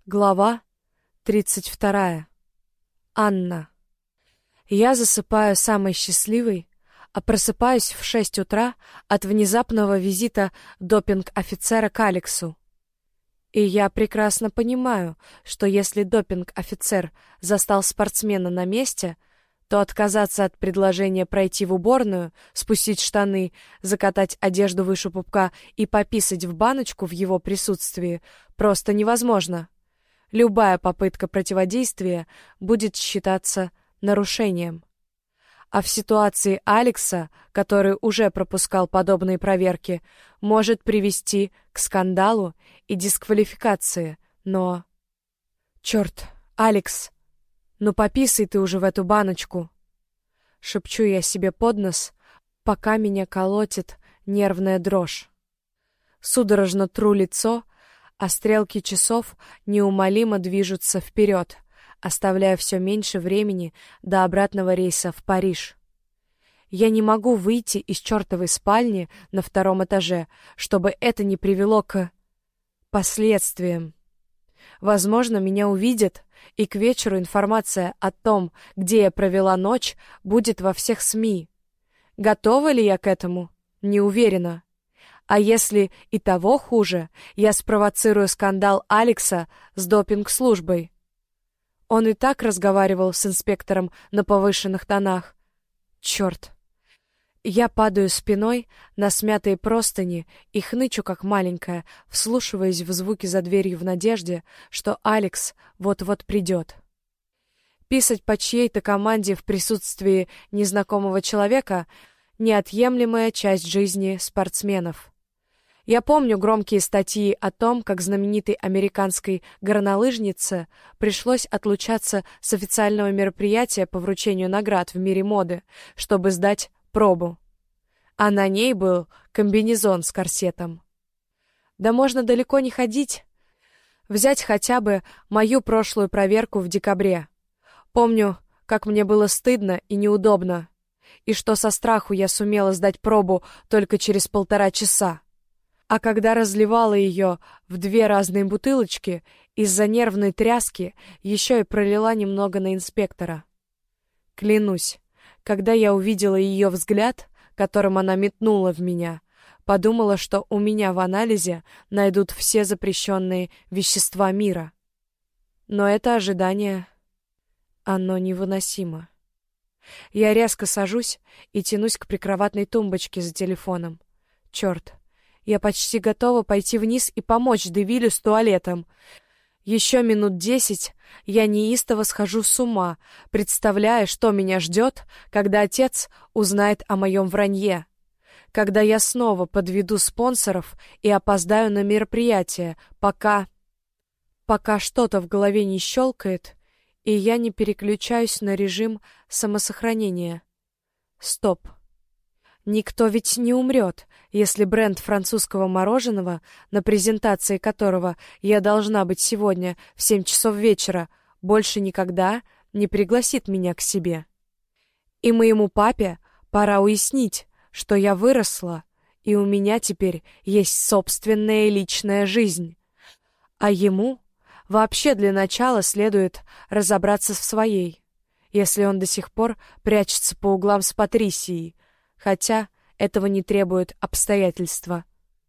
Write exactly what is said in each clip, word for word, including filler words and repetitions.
Глава тридцать вторая. Анна. Я засыпаю самой счастливой, а просыпаюсь в шесть утра от внезапного визита допинг-офицера к Алексу. И я прекрасно понимаю, что если допинг-офицер застал спортсмена на месте, то отказаться от предложения пройти в уборную, спустить штаны, закатать одежду выше пупка и пописать в баночку в его присутствии просто невозможно. Любая попытка противодействия будет считаться нарушением. А в ситуации Алекса, который уже пропускал подобные проверки, может привести к скандалу и дисквалификации, но... «Черт, Алекс, ну пописай ты уже в эту баночку!» Шепчу я себе под нос, пока меня колотит нервная дрожь. Судорожно тру лицо, а стрелки часов неумолимо движутся вперед, оставляя все меньше времени до обратного рейса в Париж. Я не могу выйти из чертовой спальни на втором этаже, чтобы это не привело к последствиям. Возможно, меня увидят, и к вечеру информация о том, где я провела ночь, будет во всех СМИ. Готова ли я к этому? Не уверена. А если и того хуже, я спровоцирую скандал Алекса с допинг-службой. Он и так разговаривал с инспектором на повышенных тонах. Черт. Я падаю спиной на смятые простыни и хнычу, как маленькая, вслушиваясь в звуки за дверью в надежде, что Алекс вот-вот придет. Писать по чьей-то команде в присутствии незнакомого человека — неотъемлемая часть жизни спортсменов. Я помню громкие статьи о том, как знаменитой американской горнолыжнице пришлось отлучаться с официального мероприятия по вручению наград в мире моды, чтобы сдать пробу. А на ней был комбинезон с корсетом. Да можно далеко не ходить. Взять хотя бы мою прошлую проверку в декабре. Помню, как мне было стыдно и неудобно, и что со страху я сумела сдать пробу только через полтора часа. А когда разливала ее в две разные бутылочки, из-за нервной тряски еще и пролила немного на инспектора. Клянусь, когда я увидела ее взгляд, которым она метнула в меня, подумала, что у меня в анализе найдут все запрещенные вещества мира. Но это ожидание, оно невыносимо. Я резко сажусь и тянусь к прикроватной тумбочке за телефоном. Черт. Я почти готова пойти вниз и помочь Девилю с туалетом. Еще минут десять я неистово схожу с ума, представляя, что меня ждет, когда отец узнает о моем вранье. Когда я снова подведу спонсоров и опоздаю на мероприятие, пока... Пока что-то в голове не щелкает, и я не переключаюсь на режим самосохранения. Стоп. Никто ведь не умрет, если бренд французского мороженого, на презентации которого я должна быть сегодня в семь часов вечера, больше никогда не пригласит меня к себе. И моему папе пора уяснить, что я выросла, и у меня теперь есть собственная личная жизнь. А ему вообще для начала следует разобраться в своей, если он до сих пор прячется по углам с Патрисией, хотя этого не требуют обстоятельства.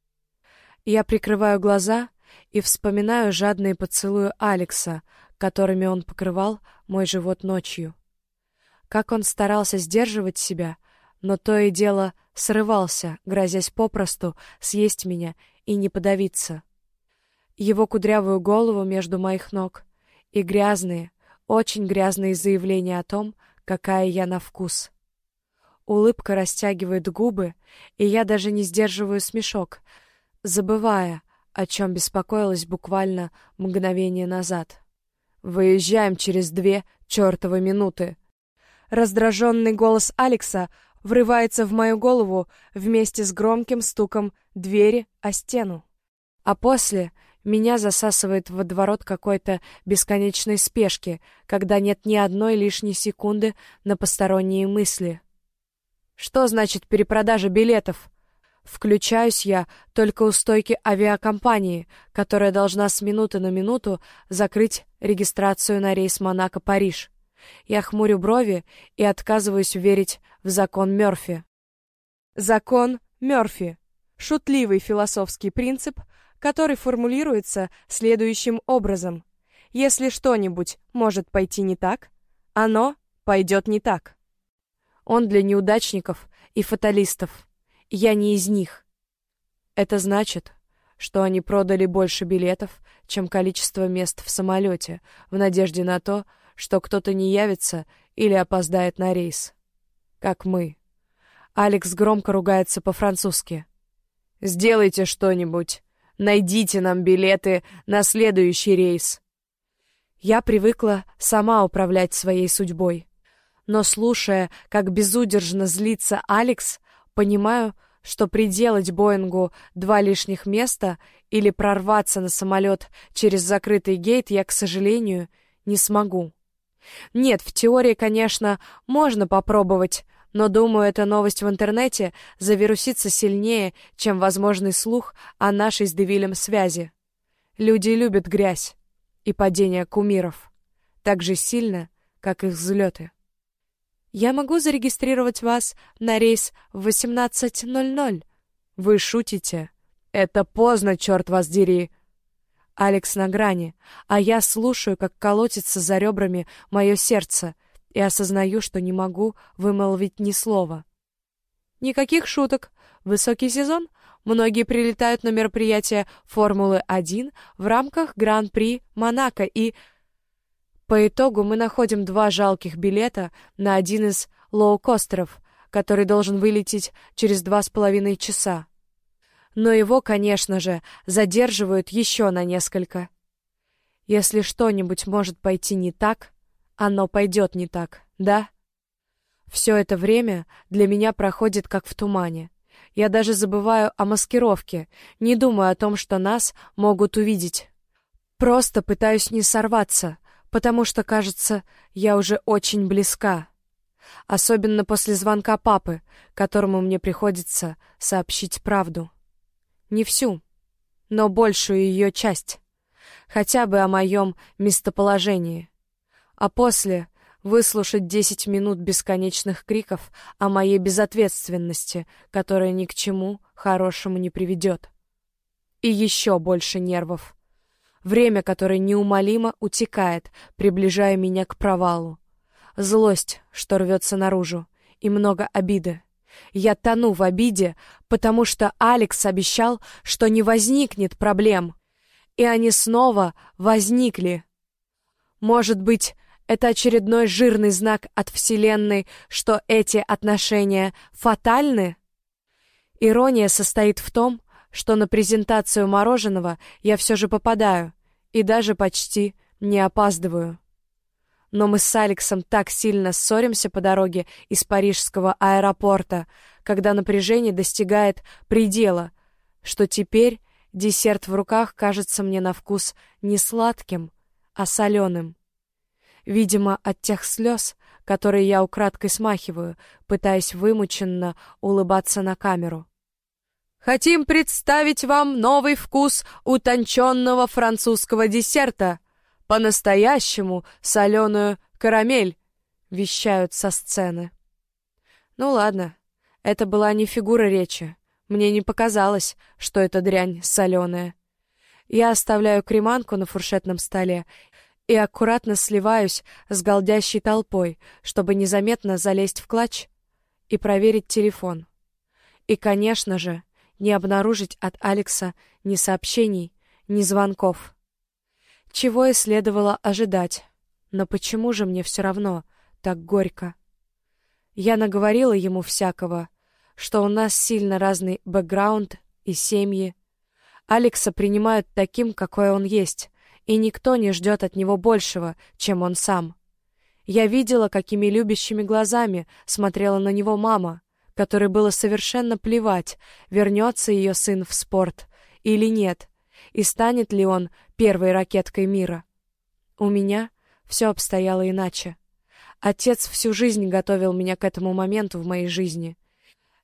Я прикрываю глаза и вспоминаю жадные поцелуи Алекса, которыми он покрывал мой живот ночью. Как он старался сдерживать себя, но то и дело срывался, грозясь попросту съесть меня и не подавиться. Его кудрявую голову между моих ног и грязные, очень грязные заявления о том, какая я на вкус. Улыбка растягивает губы, и я даже не сдерживаю смешок, забывая, о чем беспокоилась буквально мгновение назад. «Выезжаем через две чертовы минуты!» Раздраженный голос Алекса врывается в мою голову вместе с громким стуком двери о стену. А после меня засасывает в водоворот какой-то бесконечной спешки, когда нет ни одной лишней секунды на посторонние мысли. «Что значит перепродажа билетов?» Включаюсь я только у стойки авиакомпании, которая должна с минуты на минуту закрыть регистрацию на рейс Монако-Париж. Я хмурю брови и отказываюсь верить в закон Мёрфи. Закон Мёрфи — шутливый философский принцип, который формулируется следующим образом. Если что-нибудь может пойти не так, оно пойдет не так. Он для неудачников и фаталистов. Я не из них. Это значит, что они продали больше билетов, чем количество мест в самолете, в надежде на то, что кто-то не явится или опоздает на рейс. Как мы. Алекс громко ругается по-французски. «Сделайте что-нибудь. Найдите нам билеты на следующий рейс». Я привыкла сама управлять своей судьбой. Но, слушая, как безудержно злится Алекс, понимаю, что приделать Боингу два лишних места или прорваться на самолет через закрытый гейт я, к сожалению, не смогу. Нет, в теории, конечно, можно попробовать, но, думаю, эта новость в интернете завирусится сильнее, чем возможный слух о нашей с Девилем связи. Люди любят грязь и падение кумиров так же сильно, как их взлеты. «Я могу зарегистрировать вас на рейс в восемнадцать ноль ноль». «Вы шутите? Это поздно, черт вас дери!» Алекс на грани, а я слушаю, как колотится за ребрами мое сердце, и осознаю, что не могу вымолвить ни слова. Никаких шуток. Высокий сезон. Многие прилетают на мероприятия Формулы один в рамках Гран-при Монако, и... По итогу мы находим два жалких билета на один из лоукостеров, который должен вылететь через два с половиной часа. Но его, конечно же, задерживают еще на несколько. Если что-нибудь может пойти не так, оно пойдет не так, да? Все это время для меня проходит как в тумане. Я даже забываю о маскировке, не думаю о том, что нас могут увидеть. Просто пытаюсь не сорваться, потому что, кажется, я уже очень близка. Особенно после звонка папы, которому мне приходится сообщить правду. Не всю, но большую ее часть. Хотя бы о моем местоположении. А после выслушать десять минут бесконечных криков о моей безответственности, которая ни к чему хорошему не приведет. И еще больше нервов. Время, которое неумолимо утекает, приближая меня к провалу. Злость, что рвется наружу, и много обиды. Я тону в обиде, потому что Алекс обещал, что не возникнет проблем. И они снова возникли. Может быть, это очередной жирный знак от Вселенной, что эти отношения фатальны? Ирония состоит в том, что на презентацию мороженого я все же попадаю и даже почти не опаздываю. Но мы с Алексом так сильно ссоримся по дороге из парижского аэропорта, когда напряжение достигает предела, что теперь десерт в руках кажется мне на вкус не сладким, а соленым. Видимо, от тех слез, которые я украдкой смахиваю, пытаясь вымученно улыбаться на камеру. Хотим представить вам новый вкус утонченного французского десерта. По-настоящему соленую карамель, вещают со сцены. Ну ладно, это была не фигура речи. Мне не показалось, что эта дрянь соленая. Я оставляю креманку на фуршетном столе и аккуратно сливаюсь с галдящей толпой, чтобы незаметно залезть в клатч и проверить телефон. И, конечно же, не обнаружить от Алекса ни сообщений, ни звонков. Чего и следовало ожидать. Но почему же мне все равно так горько? Я наговорила ему всякого, что у нас сильно разный бэкграунд и семьи. Алекса принимают таким, какой он есть, и никто не ждет от него большего, чем он сам. Я видела, какими любящими глазами смотрела на него мама, которой было совершенно плевать, вернется ее сын в спорт или нет, и станет ли он первой ракеткой мира. У меня все обстояло иначе. Отец всю жизнь готовил меня к этому моменту в моей жизни.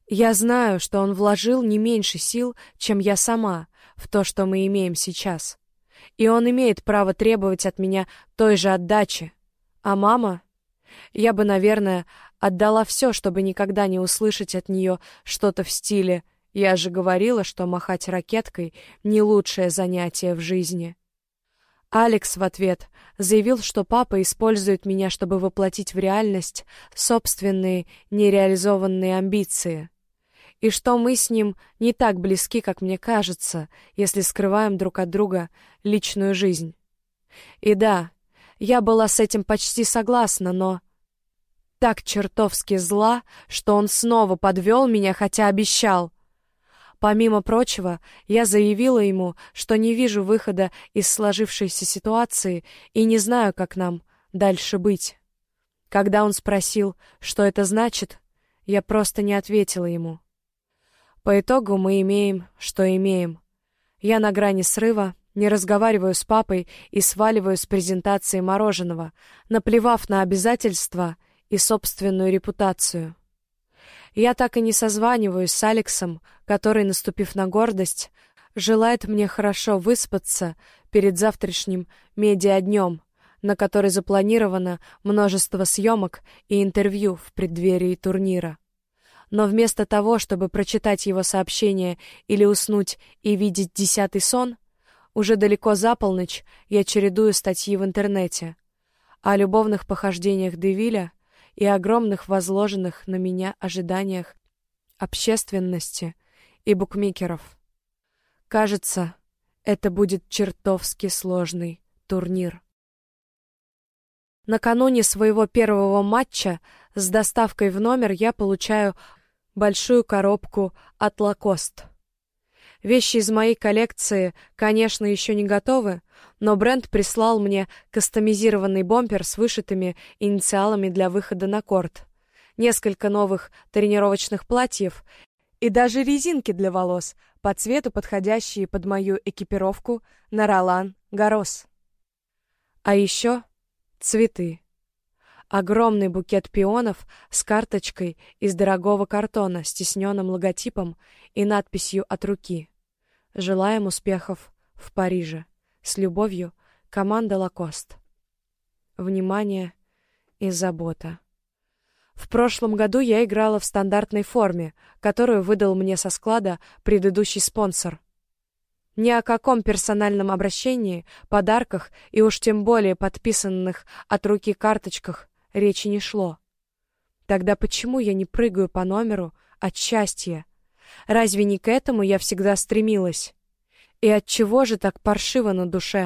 Я знаю, что он вложил не меньше сил, чем я сама, в то, что мы имеем сейчас. И он имеет право требовать от меня той же отдачи. А мама? Я бы, наверное, отдала все, чтобы никогда не услышать от нее что-то в стиле «Я же говорила, что махать ракеткой — не лучшее занятие в жизни». Алекс в ответ заявил, что папа использует меня, чтобы воплотить в реальность собственные нереализованные амбиции, и что мы с ним не так близки, как мне кажется, если скрываем друг от друга личную жизнь. И да, я была с этим почти согласна, но так чертовски зла, что он снова подвел меня, хотя обещал. Помимо прочего, я заявила ему, что не вижу выхода из сложившейся ситуации и не знаю, как нам дальше быть. Когда он спросил, что это значит, я просто не ответила ему. По итогу мы имеем, что имеем. Я на грани срыва, не разговариваю с папой и сваливаю с презентации мороженого, наплевав на обязательства и собственную репутацию. Я так и не созваниваюсь с Алексом, который, наступив на гордость, желает мне хорошо выспаться перед завтрашним медиаднем, на который запланировано множество съемок и интервью в преддверии турнира. Но вместо того, чтобы прочитать его сообщение или уснуть и видеть десятый сон, уже далеко за полночь я чередую статьи в интернете о любовных похождениях Девиля и огромных возложенных на меня ожиданиях общественности и букмекеров. Кажется, это будет чертовски сложный турнир. Накануне своего первого матча с доставкой в номер я получаю большую коробку от Lacoste. Вещи из моей коллекции, конечно, еще не готовы, но бренд прислал мне кастомизированный бомпер с вышитыми инициалами для выхода на корт, несколько новых тренировочных платьев и даже резинки для волос по цвету, подходящие под мою экипировку на Ролан Гаррос. А еще цветы. Огромный букет пионов с карточкой из дорогого картона с тисненным логотипом и надписью от руки. Желаем успехов в Париже. С любовью, команда Lacoste. Внимание и забота. В прошлом году я играла в стандартной форме, которую выдал мне со склада предыдущий спонсор. Ни о каком персональном обращении, подарках и уж тем более подписанных от руки карточках речи не шло. Тогда почему я не прыгаю по номеру от счастья? Разве не к этому я всегда стремилась? И отчего же так паршиво на душе?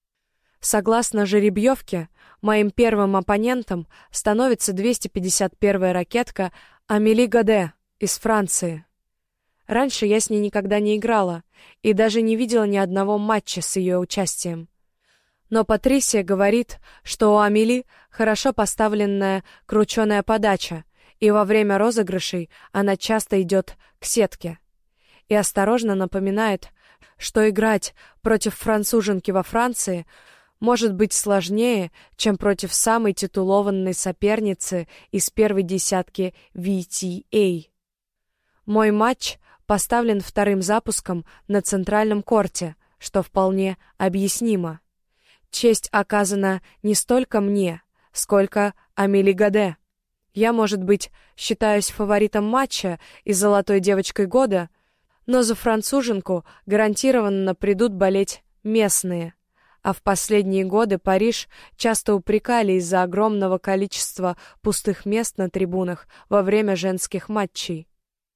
Согласно жеребьевке, моим первым оппонентом становится двести пятьдесят первая ракетка Амели Годе из Франции. Раньше я с ней никогда не играла и даже не видела ни одного матча с ее участием. Но Патрисия говорит, что у Амели хорошо поставленная крученая подача, и во время розыгрышей она часто идет к сетке. И осторожно напоминает, что играть против француженки во Франции может быть сложнее, чем против самой титулованной соперницы из первой десятки ви ти эй. Мой матч поставлен вторым запуском на центральном корте, что вполне объяснимо. Честь оказана не столько мне, сколько Амели Годе. Я, может быть, считаюсь фаворитом матча и золотой девочкой года, но за француженку гарантированно придут болеть местные. А в последние годы Париж часто упрекали из-за огромного количества пустых мест на трибунах во время женских матчей.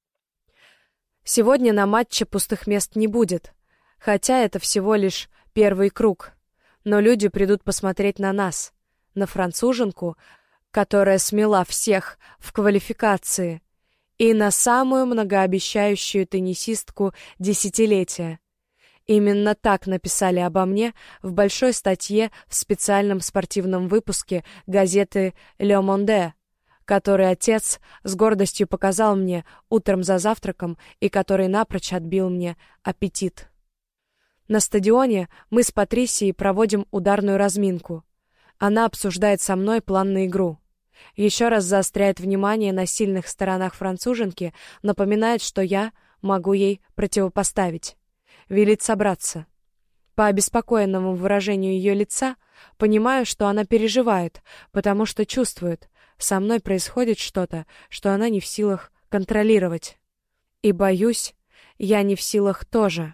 Сегодня на матче пустых мест не будет, хотя это всего лишь первый круг. Но люди придут посмотреть на нас, на француженку, которая смела всех в квалификации, и на самую многообещающую теннисистку десятилетия. Именно так написали обо мне в большой статье в специальном спортивном выпуске газеты «Le Monde», который отец с гордостью показал мне утром за завтраком и который напрочь отбил мне аппетит. На стадионе мы с Патрисией проводим ударную разминку. Она обсуждает со мной план на игру. Еще раз заостряет внимание на сильных сторонах француженки, напоминает, что я могу ей противопоставить. Велит собраться. По обеспокоенному выражению ее лица понимаю, что она переживает, потому что чувствует, со мной происходит что-то, что она не в силах контролировать. И боюсь, я не в силах тоже.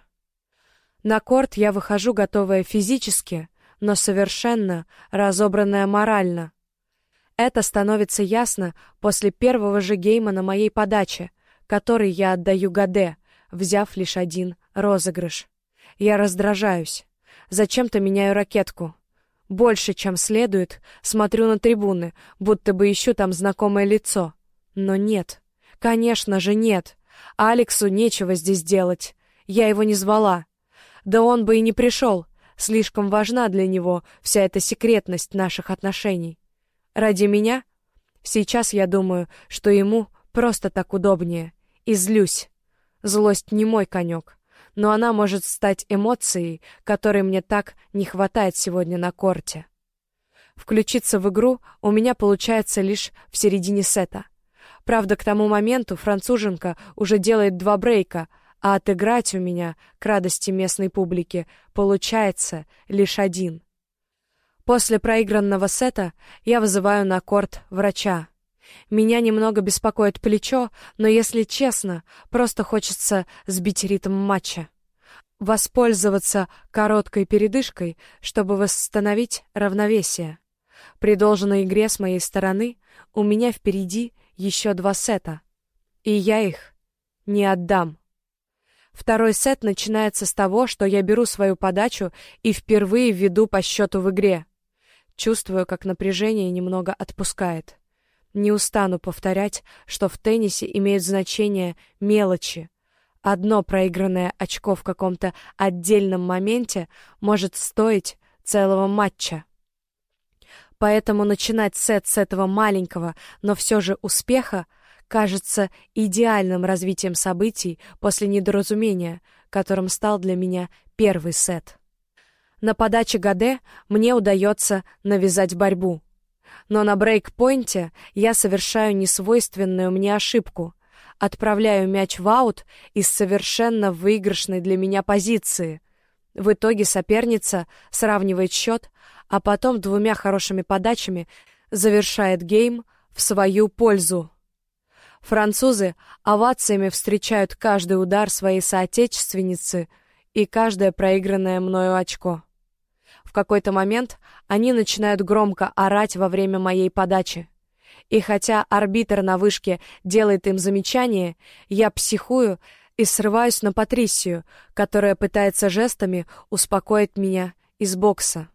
На корт я выхожу готовая физически, но совершенно разобранная морально. Это становится ясно после первого же гейма на моей подаче, который я отдаю Гаде, взяв лишь один розыгрыш. Я раздражаюсь. Зачем-то меняю ракетку. Больше, чем следует, смотрю на трибуны, будто бы ищу там знакомое лицо. Но нет. Конечно же нет. Алексу нечего здесь делать. Я его не звала. Да он бы и не пришел. Слишком важна для него вся эта секретность наших отношений. Ради меня? Сейчас я думаю, что ему просто так удобнее. И злюсь. Злость не мой конек, но она может стать эмоцией, которой мне так не хватает сегодня на корте. Включиться в игру у меня получается лишь в середине сета. Правда, к тому моменту француженка уже делает два брейка, а отыграть у меня, к радости местной публики, получается лишь один. После проигранного сета я вызываю на корт врача. Меня немного беспокоит плечо, но, если честно, просто хочется сбить ритм матча. Воспользоваться короткой передышкой, чтобы восстановить равновесие. При должной игре с моей стороны у меня впереди еще два сета, и я их не отдам. Второй сет начинается с того, что я беру свою подачу и впервые веду по счету в игре. Чувствую, как напряжение немного отпускает. Не устану повторять, что в теннисе имеют значение мелочи. Одно проигранное очко в каком-то отдельном моменте может стоить целого матча. Поэтому начинать сет с этого маленького, но все же успеха, кажется идеальным развитием событий после недоразумения, которым стал для меня первый сет. На подаче Гаде мне удается навязать борьбу. Но на брейк-пойнте я совершаю несвойственную мне ошибку. Отправляю мяч в аут из совершенно выигрышной для меня позиции. В итоге соперница сравнивает счет, а потом двумя хорошими подачами завершает гейм в свою пользу. Французы овациями встречают каждый удар своей соотечественницы и каждое проигранное мною очко. В какой-то момент они начинают громко орать во время моей подачи. И хотя арбитр на вышке делает им замечание, я психую и срываюсь на Патрисию, которая пытается жестами успокоить меня из бокса.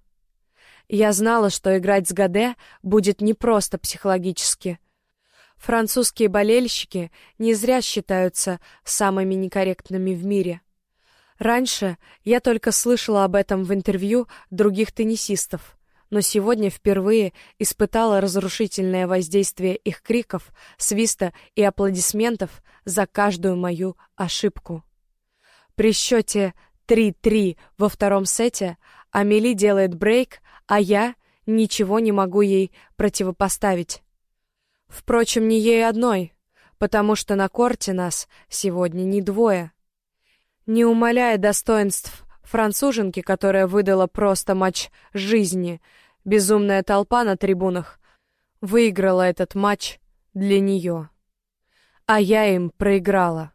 Я знала, что играть с Гаде будет непросто психологически. Французские болельщики не зря считаются самыми некорректными в мире. Раньше я только слышала об этом в интервью других теннисистов, но сегодня впервые испытала разрушительное воздействие их криков, свиста и аплодисментов за каждую мою ошибку. При счете три-три во втором сете Амели делает брейк, а я ничего не могу ей противопоставить. Впрочем, не ей одной, потому что на корте нас сегодня не двое. Не умаляя достоинств француженки, которая выдала просто матч жизни, безумная толпа на трибунах выиграла этот матч для нее. А я им проиграла.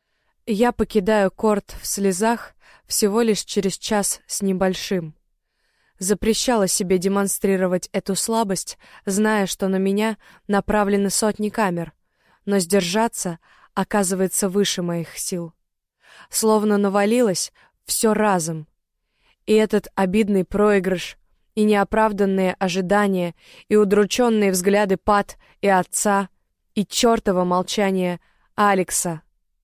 Я покидаю корт в слезах всего лишь через час с небольшим. Запрещала себе демонстрировать эту слабость, зная, что на меня направлены сотни камер, но сдержаться оказывается выше моих сил. Словно навалилось все разом. И этот обидный проигрыш, и неоправданные ожидания, и удрученные взгляды Пат и отца, и чертово молчание Алекса.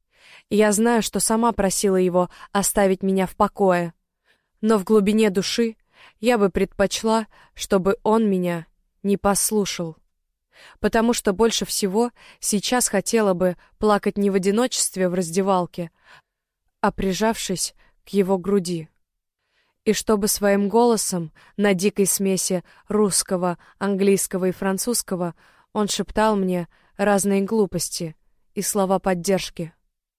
Я знаю, что сама просила его оставить меня в покое, но в глубине души я бы предпочла, чтобы он меня не послушал. Потому что больше всего сейчас хотела бы плакать не в одиночестве в раздевалке, а прижавшись к его груди. И чтобы своим голосом на дикой смеси русского, английского и французского он шептал мне разные глупости и слова поддержки.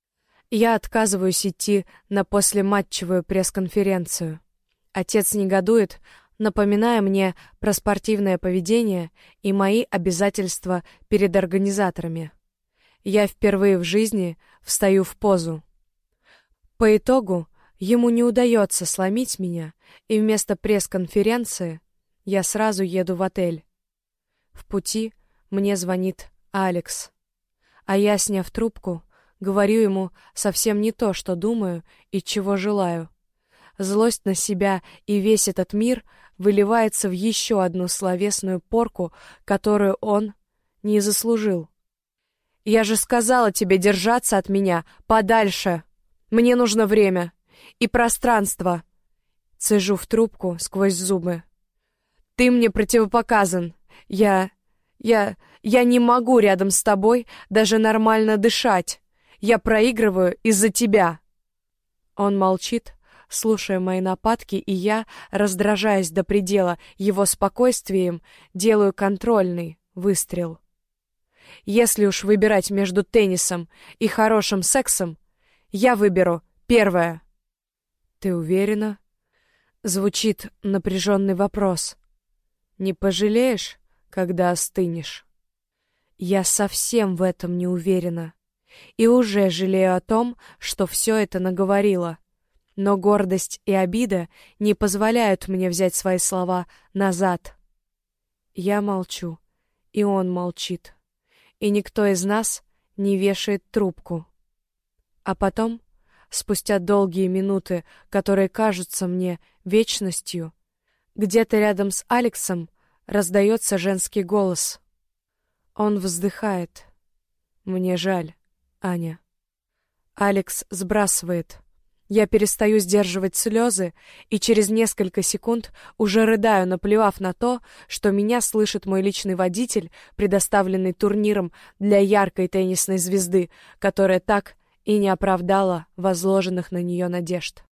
Я отказываюсь идти на послематчевую пресс-конференцию. Отец негодует, напоминая мне про спортивное поведение и мои обязательства перед организаторами. Я впервые в жизни встаю в позу. По итогу ему не удается сломить меня, и вместо пресс-конференции я сразу еду в отель. В пути мне звонит Алекс, а я, сняв трубку, говорю ему совсем не то, что думаю и чего желаю. Злость на себя и весь этот мир выливается в еще одну словесную порку, которую он не заслужил. «Я же сказала тебе держаться от меня подальше! Мне нужно время и пространство!» Цежу в трубку сквозь зубы. «Ты мне противопоказан! Я... я... я не могу рядом с тобой даже нормально дышать! Я проигрываю из-за тебя!» Он молчит, слушая мои нападки, и я, раздражаясь до предела его спокойствием, делаю контрольный выстрел. Если уж выбирать между теннисом и хорошим сексом, я выберу первое. «Ты уверена?» Звучит напряженный вопрос. «Не пожалеешь, когда остынешь?» Я совсем в этом не уверена. И уже жалею о том, что все это наговорила. Но гордость и обида не позволяют мне взять свои слова назад. Я молчу, и он молчит. И никто из нас не вешает трубку. А потом, спустя долгие минуты, которые кажутся мне вечностью, где-то рядом с Алексом раздается женский голос. Он вздыхает. «Мне жаль, Аня». Алекс сбрасывает. Я перестаю сдерживать слезы и через несколько секунд уже рыдаю, наплевав на то, что меня слышит мой личный водитель, предоставленный турниром для яркой теннисной звезды, которая так и не оправдала возложенных на нее надежд.